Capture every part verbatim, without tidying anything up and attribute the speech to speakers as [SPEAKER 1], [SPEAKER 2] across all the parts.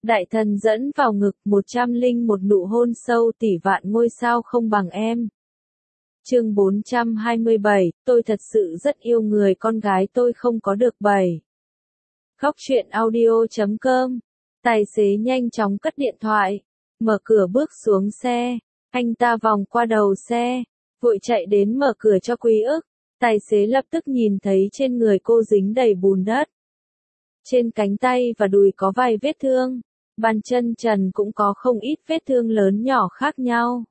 [SPEAKER 1] Đại thần dẫn vào ngực, một trăm linh một nụ hôn sâu tỷ vạn ngôi sao không bằng em. Chương bốn trăm hai mươi bảy, tôi thật sự rất yêu người con gái tôi không có được bảy. Khóc chuyện audio chấm com. Tài xế nhanh chóng cất điện thoại, mở cửa bước xuống xe, anh ta vòng qua đầu xe, vội chạy đến mở cửa cho Quý ức. Tài xế lập tức nhìn thấy trên người cô dính đầy bùn đất. Trên cánh tay và đùi có vài vết thương, bàn chân trần cũng có không ít vết thương lớn nhỏ khác nhau.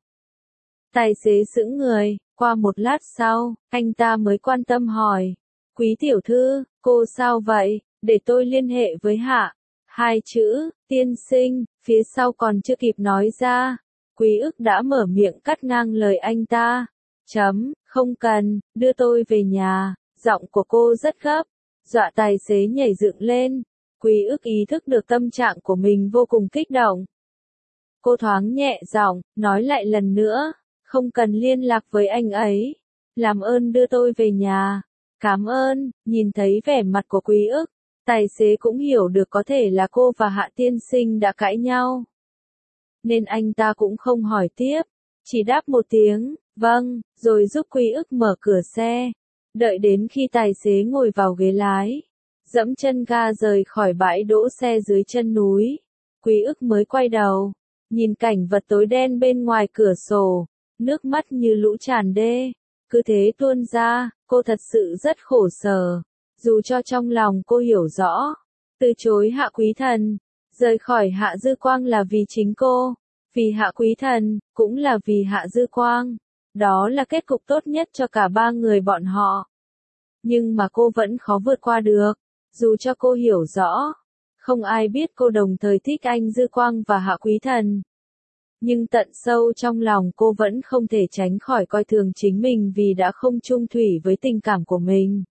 [SPEAKER 1] Tài xế sững người, qua một lát sau, anh ta mới quan tâm hỏi, Quý tiểu thư, cô sao vậy, để tôi liên hệ với Hạ. Hai chữ, tiên sinh, phía sau còn chưa kịp nói ra, Quý ức đã mở miệng cắt ngang lời anh ta. Chấm, không cần, đưa tôi về nhà, giọng của cô rất gấp, dọa tài xế nhảy dựng lên. Quý ức ý thức được tâm trạng của mình vô cùng kích động. Cô thoáng nhẹ giọng, nói lại lần nữa, không cần liên lạc với anh ấy, làm ơn đưa tôi về nhà. Cảm ơn. Nhìn thấy vẻ mặt của Quý ức, tài xế cũng hiểu được có thể là cô và Hạ tiên sinh đã cãi nhau. Nên anh ta cũng không hỏi tiếp, chỉ đáp một tiếng, vâng, rồi giúp Quý ức mở cửa xe. Đợi đến khi tài xế ngồi vào ghế lái, dẫm chân ga rời khỏi bãi đỗ xe dưới chân núi, Quý ức mới quay đầu, nhìn cảnh vật tối đen bên ngoài cửa sổ, nước mắt như lũ tràn đê, cứ thế tuôn ra. Cô thật sự rất khổ sở, dù cho trong lòng cô hiểu rõ, từ chối Hạ Quý Thần, rời khỏi Hạ Dư Quang là vì chính cô, vì Hạ Quý Thần, cũng là vì Hạ Dư Quang. Đó là kết cục tốt nhất cho cả ba người bọn họ. Nhưng mà cô vẫn khó vượt qua được, dù cho cô hiểu rõ, không ai biết cô đồng thời thích anh Dư Quang và Hạ Quý Thần. Nhưng tận sâu trong lòng cô vẫn không thể tránh khỏi coi thường chính mình vì đã không chung thủy với tình cảm của mình.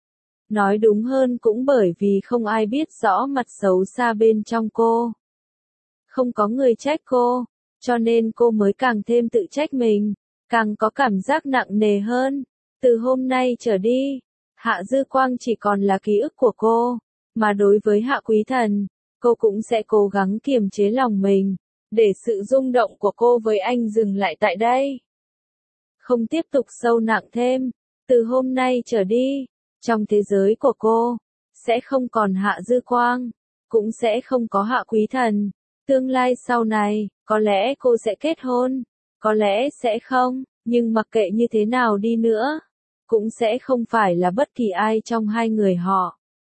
[SPEAKER 1] Nói đúng hơn cũng bởi vì không ai biết rõ mặt xấu xa bên trong cô. Không có người trách cô, cho nên cô mới càng thêm tự trách mình, càng có cảm giác nặng nề hơn. Từ hôm nay trở đi, Hạ Dư Quang chỉ còn là ký ức của cô, mà đối với Hạ Quý Thần, cô cũng sẽ cố gắng kiềm chế lòng mình, để sự rung động của cô với anh dừng lại tại đây. Không tiếp tục sâu nặng thêm, từ hôm nay trở đi, trong thế giới của cô, sẽ không còn Hạ Dư Quang, cũng sẽ không có Hạ Quý Thần. Tương lai sau này, có lẽ cô sẽ kết hôn, có lẽ sẽ không, nhưng mặc kệ như thế nào đi nữa, cũng sẽ không phải là bất kỳ ai trong hai người họ.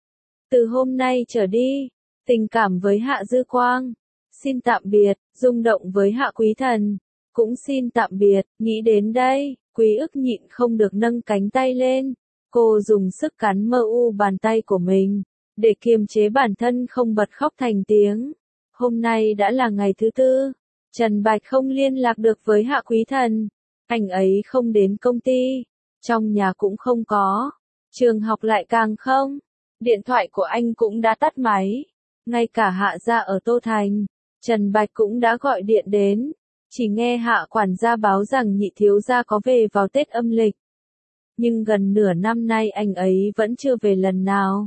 [SPEAKER 1] Từ hôm nay trở đi, tình cảm với Hạ Dư Quang, xin tạm biệt, rung động với Hạ Quý Thần, cũng xin tạm biệt. Nghĩ đến đây, Quý ức nhịn không được nâng cánh tay lên, cô dùng sức cắn mơ u bàn tay của mình, để kiềm chế bản thân không bật khóc thành tiếng. Hôm nay đã là ngày thứ tư, Trần Bạch không liên lạc được với Hạ Quý Thần, anh ấy không đến công ty, trong nhà cũng không có, trường học lại càng không, điện thoại của anh cũng đã tắt máy, ngay cả Hạ gia ở Tô Thành, Trần Bạch cũng đã gọi điện đến, chỉ nghe Hạ quản gia báo rằng nhị thiếu gia có về vào Tết âm lịch. Nhưng gần nửa năm nay anh ấy vẫn chưa về lần nào.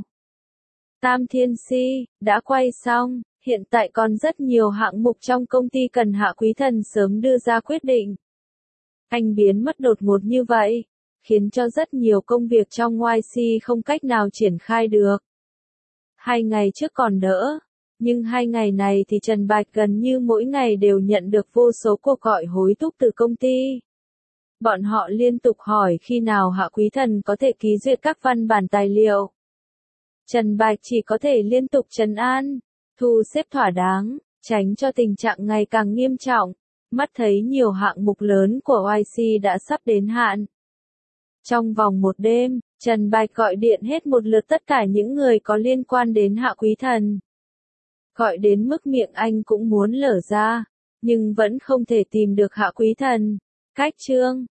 [SPEAKER 1] Tam Thiên Si, đã quay xong, hiện tại còn rất nhiều hạng mục trong công ty cần Hạ Quý Thần sớm đưa ra quyết định. Anh biến mất đột ngột như vậy, khiến cho rất nhiều công việc trong Y C không cách nào triển khai được. Hai ngày trước còn đỡ, nhưng hai ngày này thì Trần Bạch gần như mỗi ngày đều nhận được vô số cuộc gọi hối thúc từ công ty. Bọn họ liên tục hỏi khi nào Hạ Quý Thần có thể ký duyệt các văn bản tài liệu. Trần Bạch chỉ có thể liên tục trấn an, thu xếp thỏa đáng, tránh cho tình trạng ngày càng nghiêm trọng. Mắt thấy nhiều hạng mục lớn của Y C đã sắp đến hạn. Trong vòng một đêm, Trần Bạch gọi điện hết một lượt tất cả những người có liên quan đến Hạ Quý Thần. Gọi đến mức miệng anh cũng muốn lở ra, nhưng vẫn không thể tìm được Hạ Quý Thần. Cách chương